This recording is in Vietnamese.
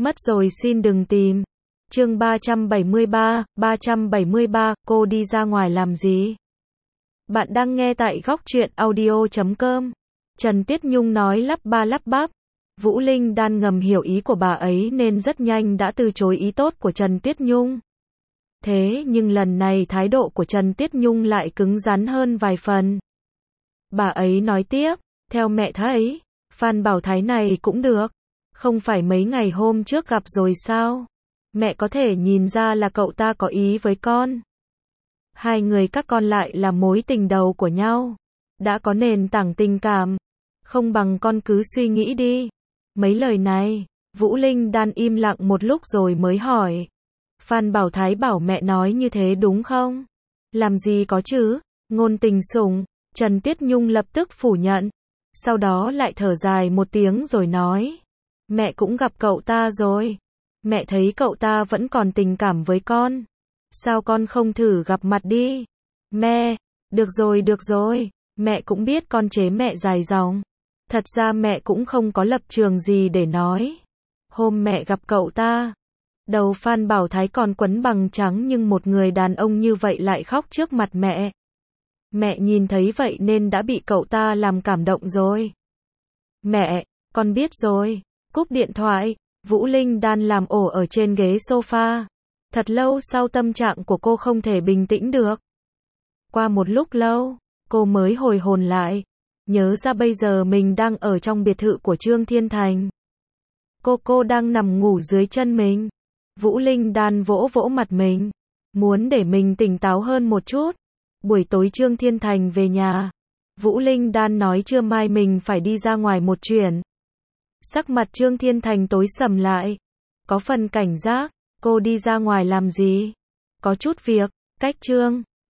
Mất rồi xin đừng tìm. Chương 373, cô đi ra ngoài làm gì? Bạn đang nghe tại góc truyện audio.com. Trần Tuyết Nhung nói lắp ba lắp bắp. Vũ Linh Đan ngầm hiểu ý của bà ấy nên rất nhanh đã từ chối ý tốt của Trần Tuyết Nhung. Thế nhưng lần này thái độ của Trần Tuyết Nhung lại cứng rắn hơn vài phần. Bà ấy nói tiếp, theo mẹ thấy, Phan Bảo Thái này cũng được. Không phải mấy ngày hôm trước gặp rồi sao? Mẹ có thể nhìn ra là cậu ta có ý với con. Hai người các con lại là mối tình đầu của nhau. Đã có nền tảng tình cảm. Không bằng con cứ suy nghĩ đi. Mấy lời này, Vũ Linh Đan im lặng một lúc rồi mới hỏi. Phan Bảo Thái bảo mẹ nói như thế đúng không? Làm gì có chứ? Ngôn tình sủng. Trần Tuyết Nhung lập tức phủ nhận. Sau đó lại thở dài một tiếng rồi nói. Mẹ cũng gặp cậu ta rồi. Mẹ thấy cậu ta vẫn còn tình cảm với con. Sao con không thử gặp mặt đi? Mẹ, được rồi. Mẹ cũng biết con chế mẹ dài dòng. Thật ra mẹ cũng không có lập trường gì để nói. Hôm mẹ gặp cậu ta, đầu Phan Bảo Thái còn quấn bằng trắng nhưng một người đàn ông như vậy lại khóc trước mặt mẹ. Mẹ nhìn thấy vậy nên đã bị cậu ta làm cảm động rồi. Mẹ, con biết rồi. Cúp điện thoại, Vũ Linh Đan làm ổ ở trên ghế sofa. Thật lâu sau tâm trạng của cô không thể bình tĩnh được. Qua một lúc lâu, cô mới hồi hồn lại. Nhớ ra bây giờ mình đang ở trong biệt thự của Trương Thiên Thành. Cô đang nằm ngủ dưới chân mình. Vũ Linh Đan vỗ vỗ mặt mình. Muốn để mình tỉnh táo hơn một chút. Buổi tối Trương Thiên Thành về nhà. Vũ Linh Đan nói trưa mai mình phải đi ra ngoài một chuyện. Sắc mặt Trương Thiên Thành tối sầm lại. Có phần cảnh giác. Cô đi ra ngoài làm gì? Có chút việc. Cách Trương